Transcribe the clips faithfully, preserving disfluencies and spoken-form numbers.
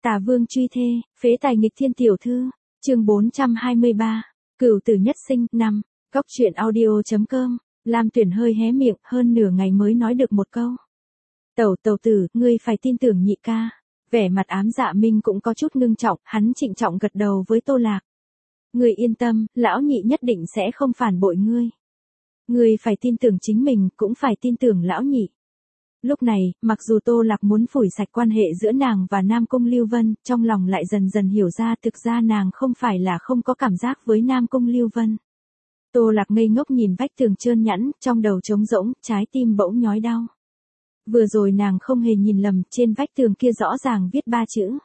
Tả vương truy thê, phế tài nghịch thiên tiểu thư, chương bốn trăm hai mươi ba, cửu tử nhất sinh, năm, góc truyện audio.com, Lam Tuyển hơi hé miệng, hơn nửa ngày mới nói được một câu. Tẩu tẩu tử, ngươi phải tin tưởng nhị ca. Vẻ mặt ám dạ minh cũng có chút ngưng trọng, hắn trịnh trọng gật đầu với Tô Lạc. Ngươi yên tâm, lão nhị nhất định sẽ không phản bội ngươi. Ngươi phải tin tưởng chính mình, cũng phải tin tưởng lão nhị. Lúc này, mặc dù Tô Lạc muốn phủi sạch quan hệ giữa nàng và Nam Cung Lưu Vân, trong lòng lại dần dần hiểu ra thực ra nàng không phải là không có cảm giác với Nam Cung Lưu Vân. Tô Lạc ngây ngốc nhìn vách tường trơn nhẵn, trong đầu trống rỗng, trái tim bỗng nhói đau. Vừa rồi nàng không hề nhìn lầm, trên vách tường kia rõ ràng viết ba chữ.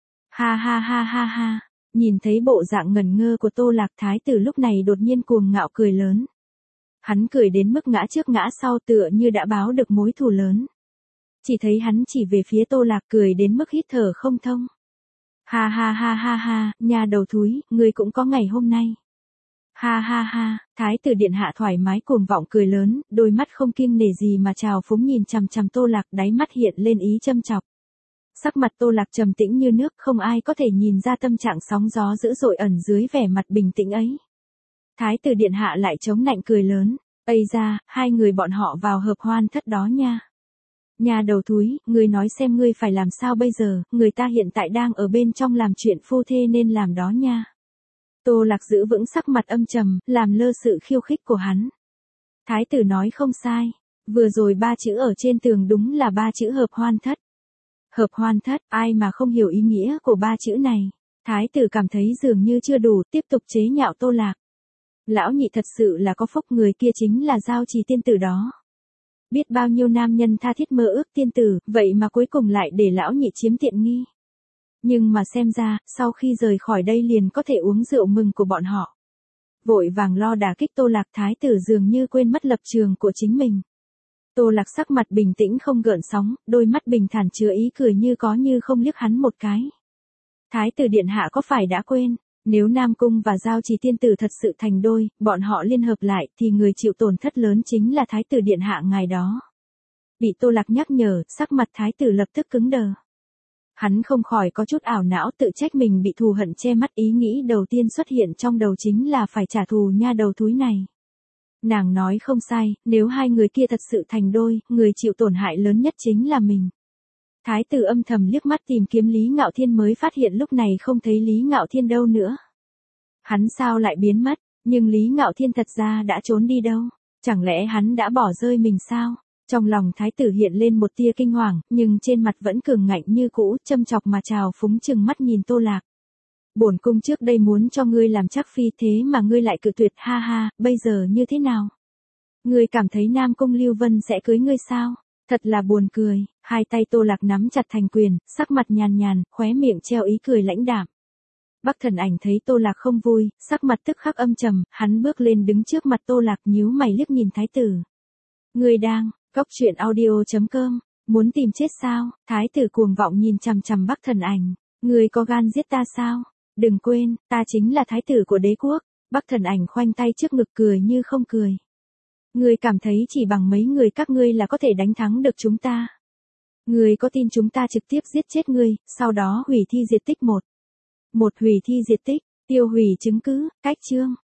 Ha ha ha ha ha, nhìn thấy bộ dạng ngẩn ngơ của Tô Lạc, thái tử lúc này đột nhiên cuồng ngạo cười lớn. Hắn cười đến mức ngã trước ngã sau tựa như đã báo được mối thù lớn. Chỉ thấy hắn chỉ về phía Tô Lạc cười đến mức hít thở không thông. Ha ha ha ha ha, nhà đầu thúi, ngươi cũng có ngày hôm nay. Ha ha ha, thái tử điện hạ thoải mái cuồng vọng cười lớn, đôi mắt không kiêng nể gì mà trào phúng nhìn chằm chằm Tô Lạc, đáy mắt hiện lên ý châm chọc. Sắc mặt Tô Lạc trầm tĩnh như nước, không ai có thể nhìn ra tâm trạng sóng gió dữ dội ẩn dưới vẻ mặt bình tĩnh ấy. Thái tử điện hạ lại chống nạnh cười lớn, ây ra, hai người bọn họ vào hợp hoan thất đó nha. Nhà đầu thúi, ngươi nói xem ngươi phải làm sao bây giờ, người ta hiện tại đang ở bên trong làm chuyện phu thê nên làm đó nha. Tô Lạc giữ vững sắc mặt âm trầm, làm lơ sự khiêu khích của hắn. Thái tử nói không sai, vừa rồi ba chữ ở trên tường đúng là ba chữ hợp hoan thất. Hợp hoan thất, ai mà không hiểu ý nghĩa của ba chữ này. Thái tử cảm thấy dường như chưa đủ, tiếp tục chế nhạo Tô Lạc. Lão nhị thật sự là có phúc, người kia chính là Giao Trì tiên tử đó. Biết bao nhiêu nam nhân tha thiết mơ ước tiên tử, vậy mà cuối cùng lại để lão nhị chiếm tiện nghi. Nhưng mà xem ra, sau khi rời khỏi đây liền có thể uống rượu mừng của bọn họ. Vội vàng lo đả kích Tô Lạc, thái tử dường như quên mất lập trường của chính mình. Tô Lạc sắc mặt bình tĩnh không gợn sóng, đôi mắt bình thản chứa ý cười như có như không liếc hắn một cái. Thái tử điện hạ có phải đã quên, nếu Nam Cung và Giao Trì tiên tử thật sự thành đôi, bọn họ liên hợp lại thì người chịu tổn thất lớn chính là thái tử điện hạ ngài đó. Bị Tô Lạc nhắc nhở, sắc mặt thái tử lập tức cứng đờ. Hắn không khỏi có chút ảo não, tự trách mình bị thù hận che mắt, ý nghĩ đầu tiên xuất hiện trong đầu chính là phải trả thù nha đầu thúi này. Nàng nói không sai, nếu hai người kia thật sự thành đôi, người chịu tổn hại lớn nhất chính là mình. Thái tử âm thầm liếc mắt tìm kiếm Lý Ngạo Thiên mới phát hiện lúc này không thấy Lý Ngạo Thiên đâu nữa. Hắn sao lại biến mất, nhưng Lý Ngạo Thiên thật ra đã trốn đi đâu, chẳng lẽ hắn đã bỏ rơi mình sao? Trong lòng thái tử hiện lên một tia kinh hoàng, nhưng trên mặt vẫn cường ngạnh như cũ, châm chọc mà trào phúng chừng mắt nhìn Tô Lạc. Bổn cung trước đây muốn cho ngươi làm chắc phi, thế mà ngươi lại cự tuyệt, ha ha, bây giờ như thế nào? Ngươi cảm thấy Nam Cung Lưu Vân sẽ cưới ngươi sao? Thật là buồn cười. Hai tay Tô Lạc nắm chặt thành quyền, sắc mặt nhàn nhàn, khóe miệng treo ý cười lãnh đạm. Bắc Thần Ảnh thấy Tô Lạc không vui, sắc mặt tức khắc âm trầm, hắn bước lên đứng trước mặt Tô Lạc, nhíu mày liếc nhìn thái tử. Ngươi đang, góc truyện audio.com, muốn tìm chết sao? Thái tử cuồng vọng nhìn chằm chằm Bắc Thần Ảnh, ngươi có gan giết ta sao? Đừng quên, ta chính là thái tử của đế quốc. Bắc Thần Ảnh khoanh tay trước ngực cười như không cười. Ngươi cảm thấy chỉ bằng mấy người các ngươi là có thể đánh thắng được chúng ta? Ngươi có tin chúng ta trực tiếp giết chết ngươi, sau đó hủy thi diệt tích một. Một hủy thi diệt tích, tiêu hủy chứng cứ, cách chương.